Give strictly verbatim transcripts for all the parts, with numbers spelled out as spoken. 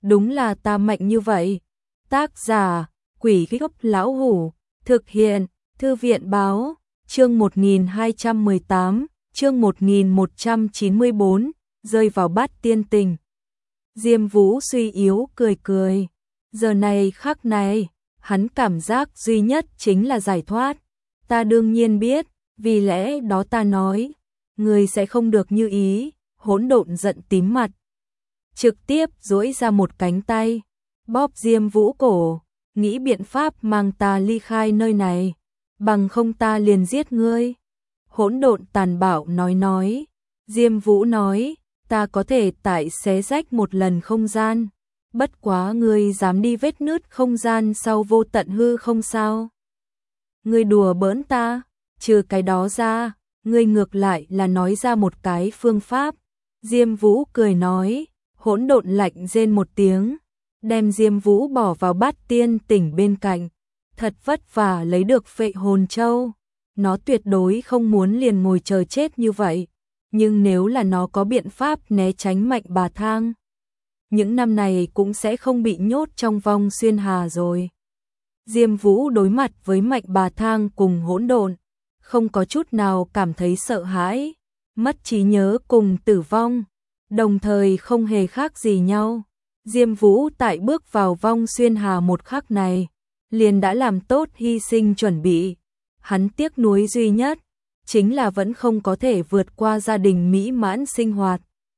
đúng là ta mạnh như vậy. Tác giả, Quỷ Gốc Lão Hủ, thực hiện, Thư viện Báo, chương một nghìn hai trăm mười tám, chương một nghìn một trăm chín mươi bốn, rơi vào bát tiên tình. Diêm Vũ suy yếu cười cười, giờ này khắc này, hắn cảm giác duy nhất chính là giải thoát. Ta đương nhiên biết, vì lẽ đó ta nói, người sẽ không được như ý. Hỗn Độn giận tím mặt, trực tiếp duỗi ra một cánh tay, bóp Diêm Vũ cổ, nghĩ biện pháp mang ta ly khai nơi này, bằng không ta liền giết ngươi. Hỗn Độn tàn bạo nói nói, Diêm Vũ nói, ta có thể tại xé rách một lần không gian, bất quá ngươi dám đi vết nứt không gian sau vô tận hư không sao? Ngươi đùa bỡn ta, trừ cái đó ra, ngươi ngược lại là nói ra một cái phương pháp. Diêm Vũ cười nói, Hỗn Độn lạnh rên một tiếng, đem Diêm Vũ bỏ vào bát tiên tỉnh bên cạnh, thật vất vả lấy được Phệ Hồn Châu. Nó tuyệt đối không muốn liền ngồi chờ chết như vậy, nhưng nếu là nó có biện pháp né tránh Mạnh Bà Thang, những năm này cũng sẽ không bị nhốt trong vong xuyên hà rồi. Diêm Vũ đối mặt với Mạnh Bà Thang cùng Hỗn Độn, không có chút nào cảm thấy sợ hãi, mất trí nhớ cùng tử vong, đồng thời không hề khác gì nhau. Diêm Vũ tại bước vào vong xuyên hà một khắc này, liền đã làm tốt hy sinh chuẩn bị. Hắn tiếc nuối duy nhất, chính là vẫn không có thể vượt qua gia đình mỹ mãn sinh hoạt.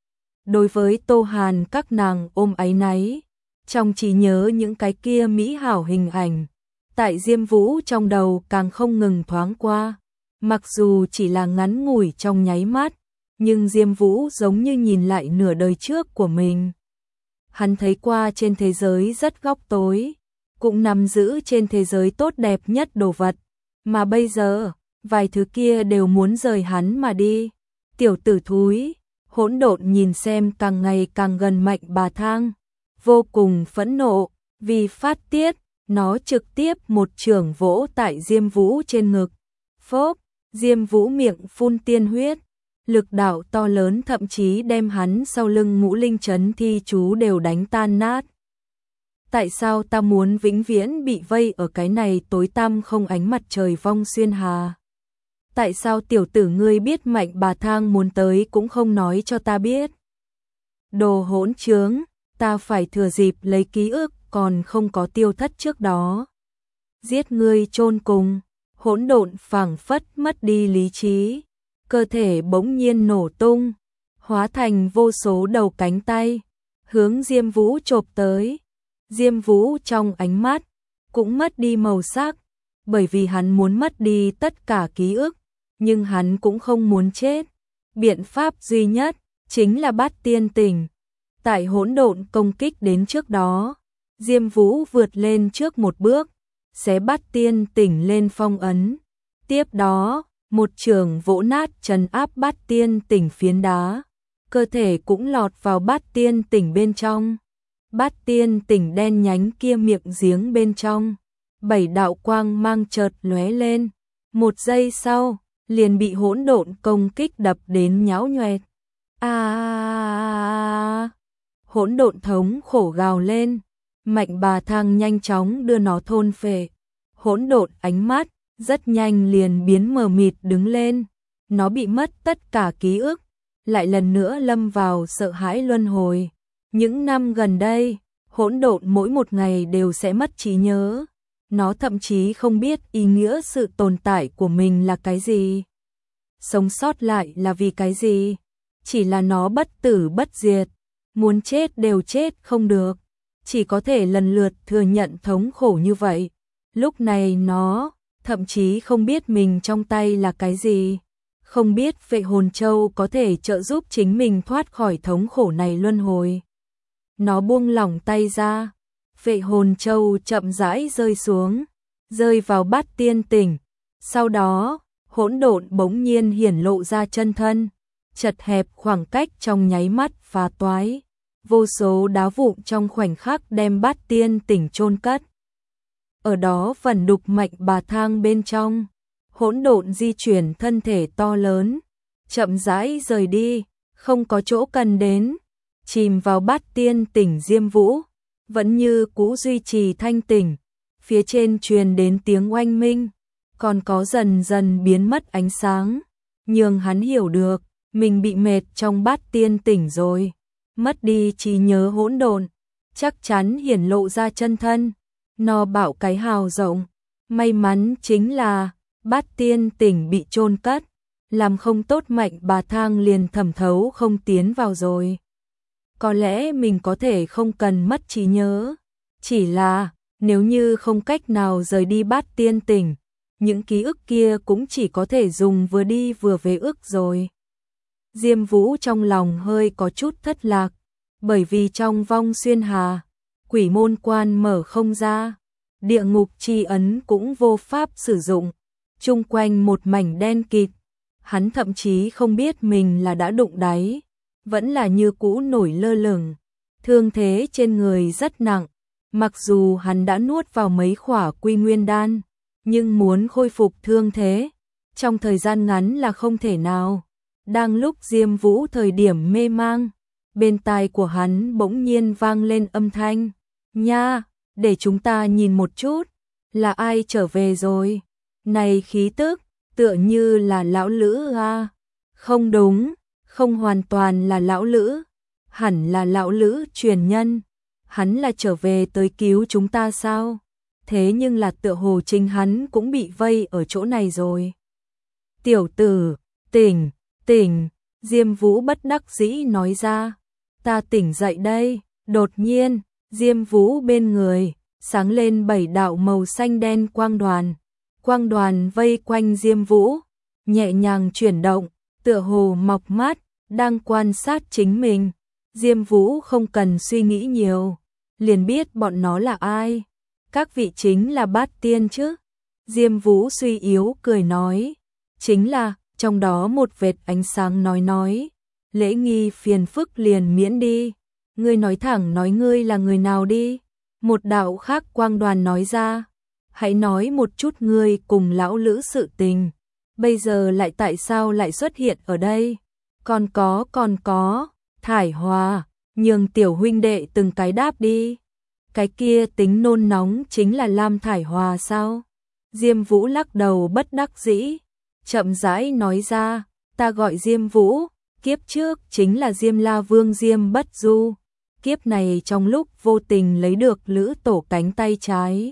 Đối với Tô Hàn các nàng ôm áy náy, trong trí nhớ những cái kia mỹ hảo hình ảnh, tại Diêm Vũ trong đầu càng không ngừng thoáng qua. Mặc dù chỉ là ngắn ngủi trong nháy mắt, nhưng Diêm Vũ giống như nhìn lại nửa đời trước của mình. Hắn thấy qua trên thế giới rất góc tối, cũng nắm giữ trên thế giới tốt đẹp nhất đồ vật, mà bây giờ, vài thứ kia đều muốn rời hắn mà đi. Tiểu tử thúi, Hỗn Độn nhìn xem càng ngày càng gần Mạnh Bà Thang, vô cùng phẫn nộ, vì phát tiết, nó trực tiếp một chưởng vỗ tại Diêm Vũ trên ngực. Phốp, Diêm Vũ miệng phun tiên huyết, lực đạo to lớn thậm chí đem hắn sau lưng ngũ linh trấn thi chú đều đánh tan nát. Tại sao ta muốn vĩnh viễn bị vây ở cái này tối tăm không ánh mặt trời vong xuyên hà? Tại sao tiểu tử ngươi biết Mạnh Bà Thang muốn tới cũng không nói cho ta biết? Đồ hỗn trướng, ta phải thừa dịp lấy ký ức còn không có tiêu thất trước đó, giết ngươi chôn cùng. Hỗn Độn phảng phất mất đi lý trí, cơ thể bỗng nhiên nổ tung, hóa thành vô số đầu cánh tay, hướng Diêm Vũ chộp tới. Diêm Vũ trong ánh mắt cũng mất đi màu sắc, bởi vì hắn muốn mất đi tất cả ký ức, nhưng hắn cũng không muốn chết. Biện pháp duy nhất chính là Bát Tiên Tỉnh. Tại Hỗn Độn công kích đến trước đó, Diêm Vũ vượt lên trước một bước, xé Bát Tiên Tỉnh lên phong ấn. Tiếp đó, một chưởng vỗ nát trấn áp Bát Tiên Tỉnh phiến đá, cơ thể cũng lọt vào Bát Tiên Tỉnh bên trong. Bát Tiên Tỉnh đen nhánh kia miệng giếng bên trong, bảy đạo quang mang chợt lóe lên, một giây sau, liền bị Hỗn Độn công kích đập đến nhão nhoẹt. A! À, Hỗn Độn thống khổ gào lên, Mạnh Bà Thang nhanh chóng đưa nó thôn phệ. Hỗn Độn ánh mắt rất nhanh liền biến mờ mịt đứng lên, nó bị mất tất cả ký ức, lại lần nữa lâm vào sợ hãi luân hồi. Những năm gần đây, Hỗn Độn mỗi một ngày đều sẽ mất trí nhớ, nó thậm chí không biết ý nghĩa sự tồn tại của mình là cái gì, sống sót lại là vì cái gì, chỉ là nó bất tử bất diệt, muốn chết đều chết không được, chỉ có thể lần lượt thừa nhận thống khổ như vậy. Lúc này nó thậm chí không biết mình trong tay là cái gì, không biết Phệ Hồn Châu có thể trợ giúp chính mình thoát khỏi thống khổ này luân hồi. Nó buông lỏng tay ra, Phệ Hồn Châu chậm rãi rơi xuống, rơi vào Bát Tiên Tỉnh. Sau đó, Hỗn Độn bỗng nhiên hiển lộ ra chân thân, chật hẹp khoảng cách trong nháy mắt phá toái, vô số đá vụn trong khoảnh khắc đem Bát Tiên Tỉnh chôn cất. Ở đó phần đục Mạnh Bà Thang bên trong, Hỗn Độn di chuyển thân thể to lớn, chậm rãi rời đi, không có chỗ cần đến, chìm vào Bát Tiên Tỉnh Diêm Vũ, vẫn như cũ duy trì thanh tỉnh, phía trên truyền đến tiếng oanh minh, còn có dần dần biến mất ánh sáng, nhường hắn hiểu được, mình bị mệt trong bát tiên tỉnh rồi, mất đi trí nhớ hỗn độn, chắc chắn hiển lộ ra chân thân, no bạo cái hào rộng, may mắn chính là bát tiên tỉnh bị chôn cất, làm không tốt mạnh bà thang liền thẩm thấu không tiến vào rồi. Có lẽ mình có thể không cần mất trí nhớ, chỉ là nếu như không cách nào rời đi bát tiên tỉnh, những ký ức kia cũng chỉ có thể dùng vừa đi vừa về ức rồi. Diêm Vũ trong lòng hơi có chút thất lạc, bởi vì trong vong xuyên hà, quỷ môn quan mở không ra, địa ngục chi ấn cũng vô pháp sử dụng, chung quanh một mảnh đen kịt, hắn thậm chí không biết mình là đã đụng đáy, vẫn là như cũ nổi lơ lửng, thương thế trên người rất nặng, mặc dù hắn đã nuốt vào mấy khỏa quy nguyên đan, nhưng muốn khôi phục thương thế, trong thời gian ngắn là không thể nào. Đang lúc Diêm Vũ thời điểm mê mang, bên tai của hắn bỗng nhiên vang lên âm thanh, nha, để chúng ta nhìn một chút, là ai trở về rồi, này khí tức, tựa như là lão Lữ à, không đúng, không hoàn toàn là lão Lữ, hẳn là lão Lữ truyền nhân, hắn là trở về tới cứu chúng ta sao, thế nhưng là tựa hồ chính hắn cũng bị vây ở chỗ này rồi. Tiểu tử, tỉnh, tỉnh, Diêm Vũ bất đắc dĩ nói ra, ta tỉnh dậy đây, đột nhiên, Diêm Vũ bên người, sáng lên bảy đạo màu xanh đen quang đoàn, quang đoàn vây quanh Diêm Vũ, nhẹ nhàng chuyển động, tựa hồ mọc mắt, đang quan sát chính mình, Diêm Vũ không cần suy nghĩ nhiều, liền biết bọn nó là ai, các vị chính là bát tiên chứ, Diêm Vũ suy yếu cười nói, chính là, trong đó một vệt ánh sáng nói nói, lễ nghi phiền phức liền miễn đi, ngươi nói thẳng nói ngươi là người nào đi, một đạo khác quang đoàn nói ra, hãy nói một chút ngươi cùng lão Lữ sự tình, bây giờ lại tại sao lại xuất hiện ở đây, còn có còn có, Thải Hòa, nhường tiểu huynh đệ từng cái đáp đi, cái kia tính nôn nóng chính là Lam Thải Hòa sao, Diêm Vũ lắc đầu bất đắc dĩ, chậm rãi nói ra, ta gọi Diêm Vũ, kiếp trước chính là Diêm La Vương Diêm Bất Du, kiếp này trong lúc vô tình lấy được Lữ Tổ cánh tay trái,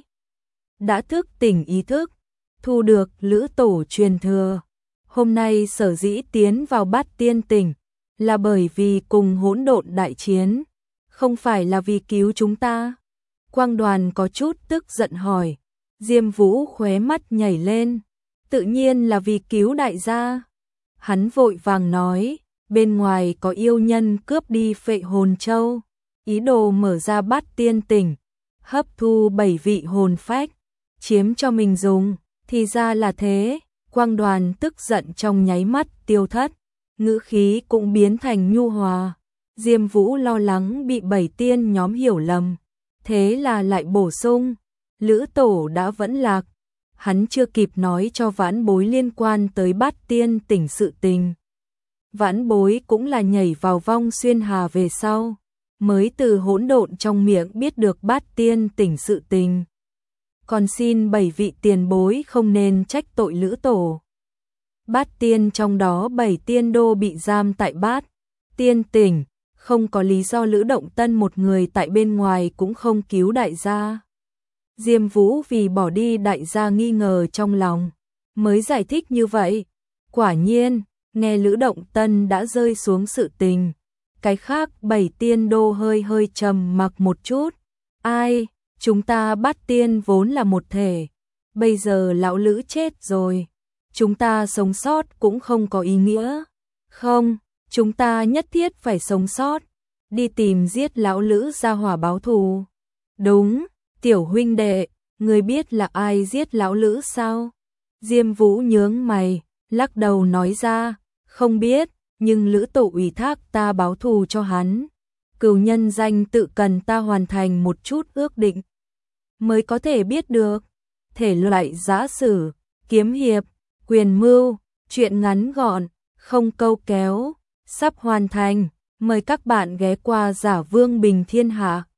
đã thức tỉnh ý thức, thu được Lữ Tổ truyền thừa, hôm nay sở dĩ tiến vào bát tiên tỉnh, là bởi vì cùng hỗn độn đại chiến, không phải là vì cứu chúng ta. Quang đoàn có chút tức giận hỏi, Diêm Vũ khóe mắt nhảy lên, tự nhiên là vì cứu đại gia. Hắn vội vàng nói, bên ngoài có yêu nhân cướp đi Phệ Hồn Châu, ý đồ mở ra bát tiên tỉnh, hấp thu bảy vị hồn phách, chiếm cho mình dùng, thì ra là thế. Quang đoàn tức giận trong nháy mắt tiêu thất, ngữ khí cũng biến thành nhu hòa. Diêm Vũ lo lắng bị bảy tiên nhóm hiểu lầm, thế là lại bổ sung, Lữ Tổ đã vẫn lạc. Hắn chưa kịp nói cho vãn bối liên quan tới bát tiên tỉnh sự tình. Vãn bối cũng là nhảy vào vong xuyên hà về sau, mới từ hỗn độn trong miệng biết được bát tiên tỉnh sự tình. Còn xin bảy vị tiền bối không nên trách tội Lữ Tổ. Bát tiên trong đó bảy tiên đô bị giam tại bát tiên tỉnh, không có lý do Lữ Động Tân một người tại bên ngoài cũng không cứu đại gia. Diêm Vũ vì bỏ đi đại gia nghi ngờ trong lòng, mới giải thích như vậy. Quả nhiên, nghe Lữ Động Tân đã rơi xuống sự tình, cái khác bảy tiên đô hơi hơi trầm mặc một chút. Ai, chúng ta bát tiên vốn là một thể, bây giờ lão Lữ chết rồi, chúng ta sống sót cũng không có ý nghĩa. Không, chúng ta nhất thiết phải sống sót, đi tìm giết lão Lữ ra hỏa báo thù. Đúng, tiểu huynh đệ, người biết là ai giết lão Lữ sao? Diêm Vũ nhướng mày, lắc đầu nói ra, không biết, nhưng Lữ Tổ ủy thác ta báo thù cho hắn. Cửu nhân danh tự cần ta hoàn thành một chút ước định, mới có thể biết được. Thể loại giã sử, kiếm hiệp, quyền mưu, truyện ngắn gọn, không câu kéo, sắp hoàn thành. Mời các bạn ghé qua Giả Vương Bình Thiên Hạ.